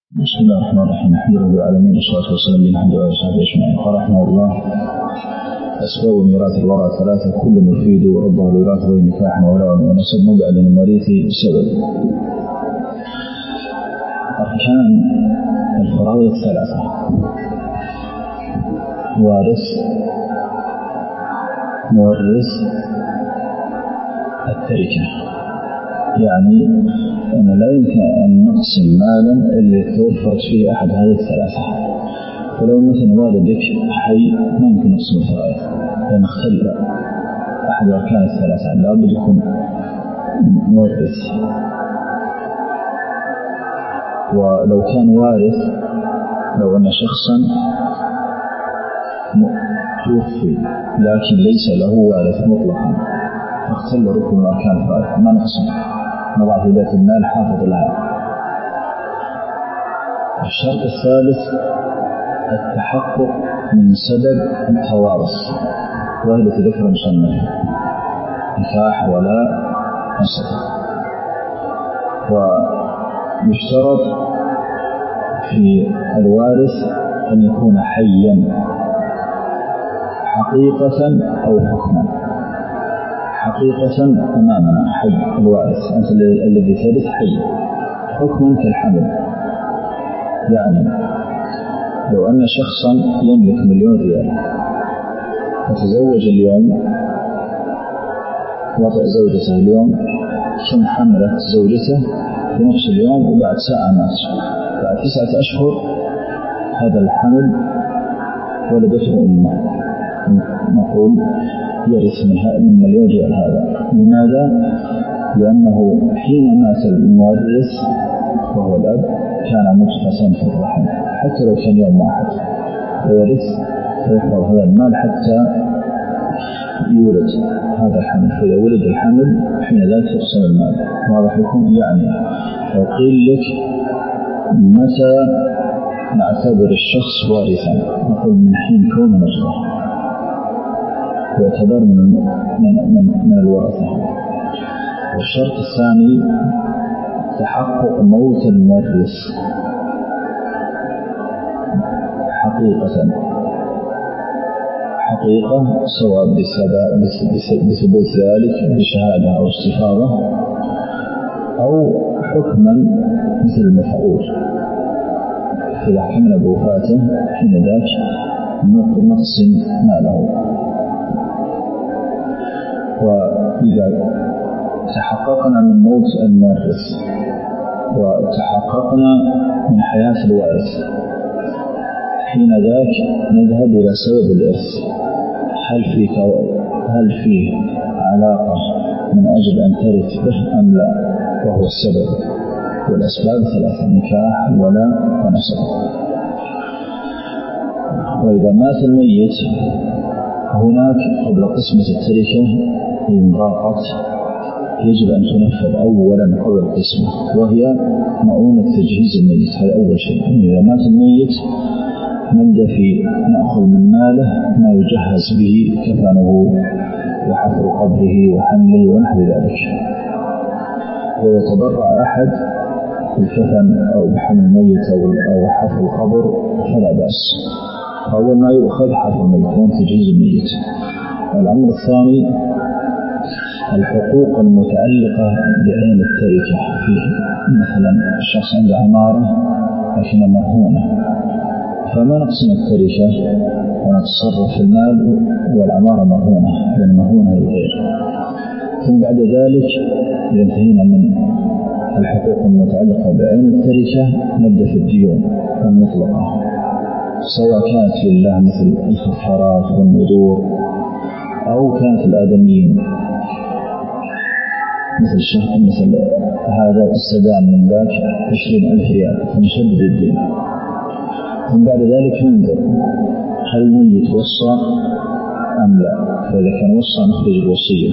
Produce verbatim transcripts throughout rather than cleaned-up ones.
بسم الله الرحمن الرحيم. الحمد لله رب العالمين والصلاة والسلام على محمد وعلى آله وصحبه أجمعين. قال رحمه الله: أسباب ميراث الورى ثلاثة كل يفيد ربه الوراث ونكاح وولاء ونسب بعد المواريث سبب. أركان الفرائض ثلاثة: وارث، مورث، التركة. يعني أن لا يمكن أن نقسم مالا اللي توفرت فيه أحد هذه الثلاثة. ولو مثلا والدك حي ما يمكن نقسم الفرائض لأن اختل أحد أركان الثلاثة، لابد يكون مورث. ولو كان وارث، لو أن شخصا توفي لكن ليس له وارث مطلقا اختل ركن من أركان الفرائض، ما نقسم، نضع في بيت المال حافظ لها. الشرط الثالث التحقق من سبب التوارث، وهي التي ذكر المصنف: نكاح ولا نسب. ويشترط في الوارث أن يكون حيا حقيقة أو حكما. حقيقة أمامنا حي الوارث، أنت الذي ثالث حي. حكما كالحمل، يعني لو أن شخصا يملك مليون ريال وتزوج اليوم، وطئ زوجته اليوم، ثم حملت زوجته في نفس اليوم وبعد ساعة مات، بعد تسعة أشهر هذا الحمل ولدته أمه، نقول يرث من مليون ريال هذا. لماذا؟ لأنه حين مات المورث وهو الأب كان مدفسا في الرحم حتى لو كان يوم واحد، فيرث فيحفظ هذا المال حتى يولد هذا الحمل. فإذا ولد الحمل حين ذلك يقسم المال. وهذا حكم. يعني لو قيل لك متى نعتبر الشخص وارثا، نقول من حين كونه نطفة يعتبر من من من, من الورثة. والشرط الثاني تحقق موت المورث حقيقة حقيقة سواء بثبوت ذلك بشهادة أو استفاضة، أو حكما مثل المفعول إذا حكمنا بوفاته حين ذاك نقسم ماله. وإذا تحققنا من موت المورث وتحققنا من حياة الوارث حين ذاك نذهب إلى سبب الإرث. هل في هل فيه علاقة من أجل أن ترث به أم لا؟ وهو السبب. والأسباب ثلاثة: نكاح ولا ونسب. وإذا مات الميت هناك قبل قسمة التركة إن ضاقت يجب أن تنفذ أولا قبل القسمة، وهي مؤونة تجهيز الميت. هذا أول شيء. إذا مات الميت نبدأ في نأخذ من ماله ما يجهز به كفنه وحفر قبره وحمله ونحو ذلك. ويتبرع أحد بالكفن أو بحمل الميت أو حفر القبر فلا بأس. أول ما يؤخذ حفر الميت وتجهيز الميت. الأمر الثاني الحقوق المتعلقة بعين التركة فيه. مثلا الشخص عنده عمارة لكنها مرهونة، فما نقسم التركة ونتصرف في المال والعمارة مرهونة، لأن مرهونة للغير. ثم بعد ذلك إذا انتهينا من الحقوق المتعلقة بعين التركة نبدأ في الديون المطلقة، سواء كانت لله مثل الكفارات والنذور، أو كانت الآدميين مثل الشهر مثل هذا السدان من ذاك عشرين ألف ريال فنشدد الدين. ثم بعد ذلك ننظر هل الميت وصى أم لا، فإذا كان وصى نخرج الوصية.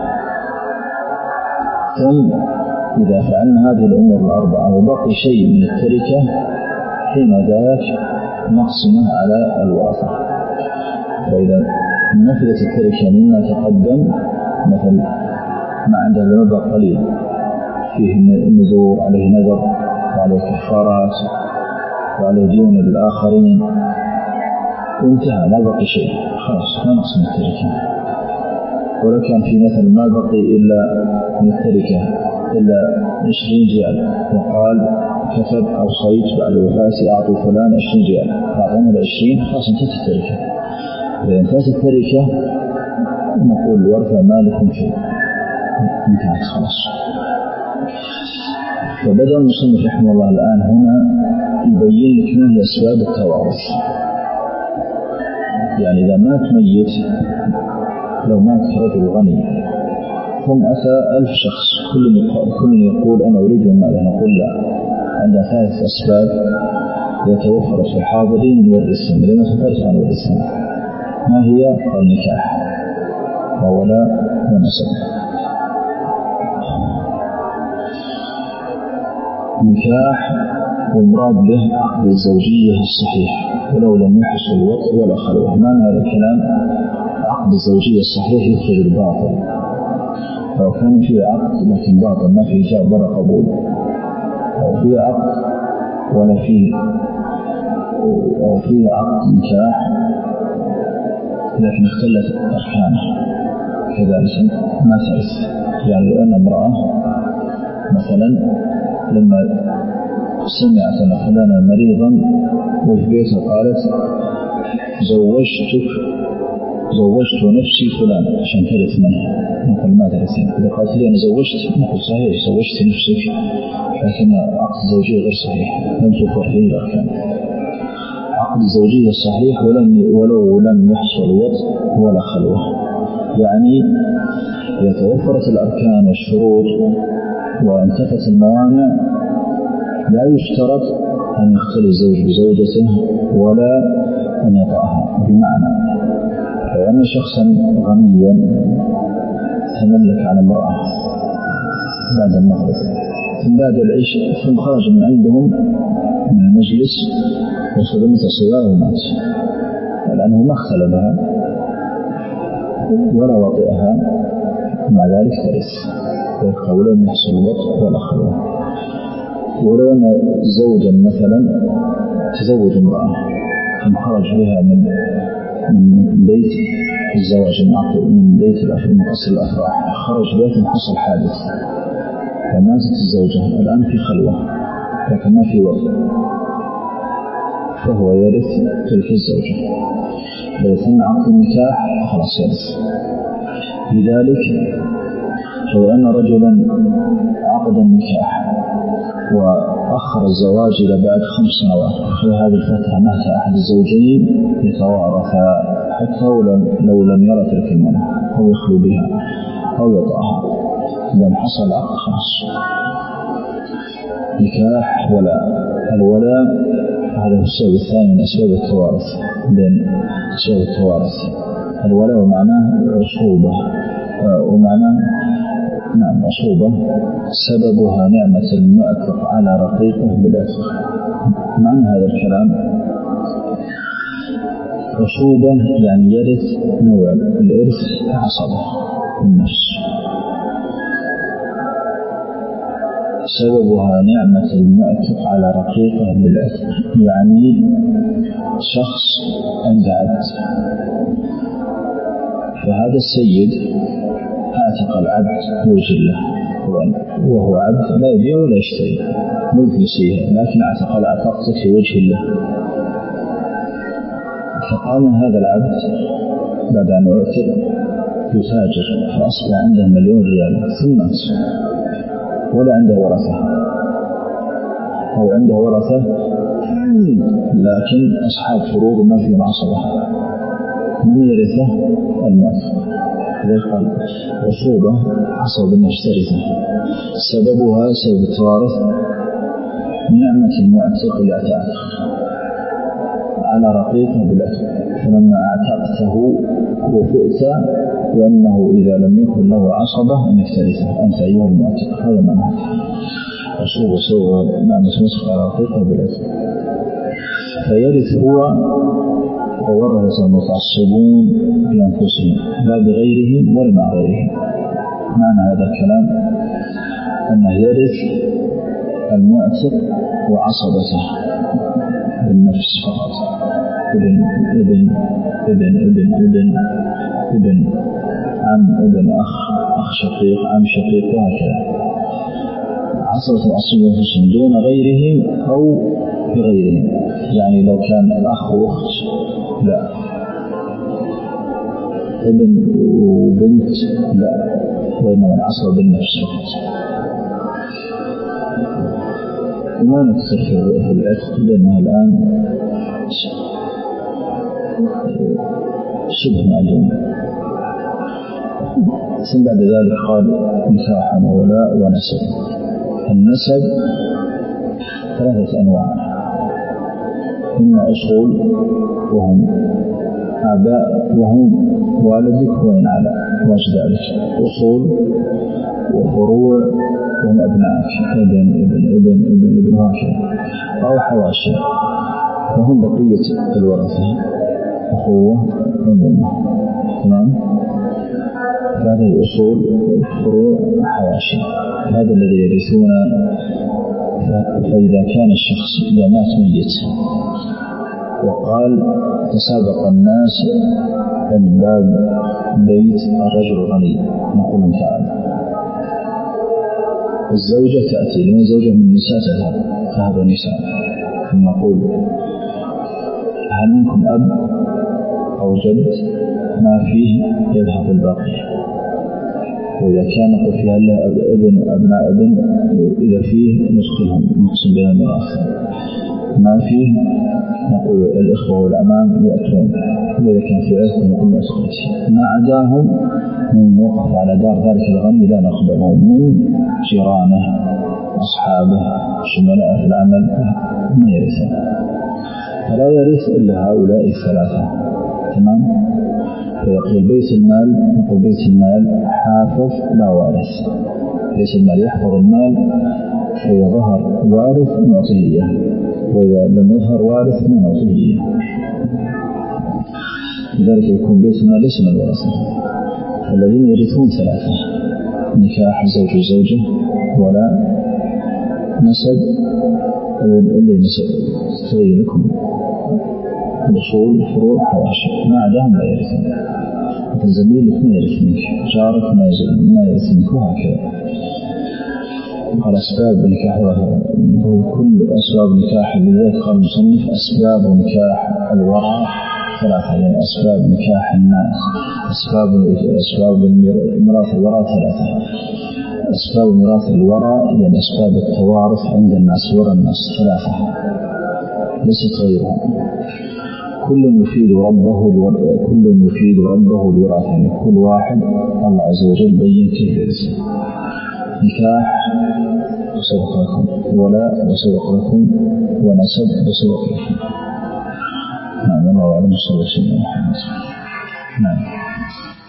ثم إذا فعلنا هذه الأمور الأربعة وبقي شيء من التركة حين ذاك نقسمه على الورثة. فإذا نفذت التركة مما تقدم، مثل ما عنده مبلغ قليل فيه نذور عليه نذر وعليه كفارات وعليه ديون الآخرين وانتهى، ما بقي شيء، خلاص ما نقص من التركة. ولو كان في مثل ما بقي إلا من التركة إلا عشرين ريال وقال كتب أو صيت بعد وفاتي أعطوا فلان عشرين ريال، أعطانا العشرين، خلاص انتهت التركة. إذا انتهت التركة نقول الورثة ما لكم شيء، انتهت خلاص. فبدأ المصنف رحمه الله الآن هنا يبين لك ما هي أسباب التوارث. يعني إذا مات ميت، لو مات رجل غني ثم أتى ألف شخص كل كل يقول أنا أريد المال، نقول لا، عندنا ثلاث أسباب يتوفر في الحاضرين نورثهم، لما تفرس عن نورثهم. ما هي؟ النكاح وولاء ونسب. نكاح والمراد به عقد الزوجية الصحيح ولو لم يحصل وطء ولا خلوة. معنى هذا الكلام عقد الزوجية الصحيح يخرج الباطل، لو كان فيه عقد لكن باطل ما فيه إيجاب ولا قبول، أو فيه عقد ولا فيه أو فيه عقد نكاح لكن اختلت أركانه كذلك ما ترث. يعني لو أن امرأة مثلا لما سمعت أن فلانا مريضا وفي بيتها قالت زوجتك زوجت نفسي فلان عشان ترث منه، نقول ما ترثين. إذا قالت لي أنا زوجت، نقول صحيح زوجت نفسك، لكن عقد الزوجية غير صحيح، لم توفر فيه الأركان. عقد الزوجية الصحيح ولم ولو لم يحصل وطء ولا خلوة، يعني إذا توفرت الأركان والشروط وانتفت الموانع لا يشترط أن يختلي الزوج بزوجته ولا أن يطأها. بمعنى لو أن شخصا غنيا تملك على امرأة بعد المغرب ثم بعد العشاء ثم خرج من عندهم من المجلس وصدمت صغار ومات، لأنه ما اختلبها ولا وطئها، مع ذلك ترث ويبقى ولم يحصل وطء ولا خلوة. ولو أن زوجا مثلا تزوج امرأة ثم خرج بها من من بيت الزواج من بيت من قصر الأفراح، خرج بها ثم حصل حادث فماتت الزوجة، الآن في خلوة لكن ما في وطء، فهو يرث تلك الزوجة. فيتم عقد النكاح خلاص يرث. لذلك لو أن رجلا عقد النكاح وأخر الزواج إلى بعد خمس سنوات، في هذه الفترة مات أحد الزوجين يتوارثا حتى لو لم يرى تلك المرأة أو يخلو بها أو يطأها. إذا حصل عقد خاص نكاح ولا الولاء، هذا هو السبب الثاني من أسباب التوارث. بين أسباب التوارث الولاء معناه عصوبة، ومعناه نعم عصوبة سببها نعمة المعتق على رقيقه بالعتق. معنى هذا الكلام عصوبة يعني يرث نوع الإرث عصبة النفس، سببها نعمة المعتق على رقيقه بالعتق، يعني شخص عنده عبد، فهذا السيد اعتق العبد لوجه الله، وهو عبد لا يبيع ولا يشتري ملك لسيه، لكن اعتق العتقتك لوجه الله. فقام هذا العبد بعد أن اعتق يتاجر فأصبح عنده مليون ريال ثم مات ولا عنده ورثة، أو عنده ورثة لكن أصحاب فروض ما في معصبة، من يرثه؟ المعتق. لذلك قال عصوبة عصب النفس ترثه، سببها سبب التوارث نعمة المعتق لأتعتق على رقيقه بالعتق، فلما أعتقته وفئت لأنه إذا لم يكن له عصبة أن يفترثه أنت أيها المعتق. هذا معنى عصوبة سوى نعمة مسخ على رقيقه بالعتق. فيرث هو وورث المتعصبون بأنفسهم لا بغيرهم ولا مع غيرهم. معنى هذا الكلام أنه يرث المعتق وعصبته بالنفس فقط، ابن ابن ابن ابن ابن ابن عم ابن أخ أخ شقيق عم شقيق وهكذا. عصبة العصبة أنفسهم دون غيرهم أو بغيرهم، يعني لو كان الأخ وأخت لا، ابن وبنت لا، وإنما العصبة بالنفس فقط. وما نكثر في العتق لأنها الآن شبه معدوم. ثم بعد ذلك قال نكاح وولاء ونسب. النسب ثلاثة أنواع، إما أصول وهم آباء وهم والدك وإن على واجد ذلك، أصول وفروع وهم أبنائك، ابن ابن ابن ابن ابن هكذا، أو حواشي وهم بقية الورثة، أخوة وأمه. تمام؟ هذه الأصول والفروع حواشي، هذا الذي يرثون. فإذا كان الشخص إذا مات ميت وقال تسابق الناس من باب بيت الرجل الغني، نقول تعالى الزوجة تأتي، لمن زوجة من النساء تذهب، فهذا النساء، ثم نقول هل منكم أب أو جد؟ ما فيه يذهب الباقي. وإذا كان نقول فيها ابن أبناء ابن، إذا فيه نسقهم نقسم بها الميراث، ما فيه نقول الإخوة والأمام يأتون، وإذا كان في عرق نقول مسؤولية. ما عداهم من وقف على دار ذلك الغني لا نقبله، من جيرانه أصحابه شملاء في العمل ما يرث، فلا يرث إلا هؤلاء الثلاثة. تمام؟ فيقول بيت المال، نقول بيت المال حافظ لا وارث، بيت المال يحفظ المال، فإذا ظهر وارث نعطيه إياه، وإذا لم يظهر وارث ما نعطيه إياه. لذلك يكون بيت المال ليس من الورثة. الذين يرثون ثلاثة: نكاح الزوج والزوجة، ولا نسب اللي نسب تغير لكم الأصول فروع حواشي، ما عداهم لا يرثون. زميلك ما يرث منك، جارك ما يرث منك، وهكذا. قال أسباب النكاح كل أسباب النكاح، لذلك قال المصنف أسباب نكاح الورع ثلاثة، يعني أسباب نكاح الناس، أسباب أسباب ميراث الورع ثلاثة. أسباب ميراث الورع يعني أسباب التوارث عند الناس، ورا الناس ثلاثة ليست غيرهم. كل يفيد ربه كل يفيد ربه الوراثة، يعني كل واحد الله عز وجل بين كيف يرث. نكاح وسبق لكم، ولاء وسبق لكم، ونسب وسبق لكم. نعم، الله أعلم. صلى الله عليه وسلم. نعم.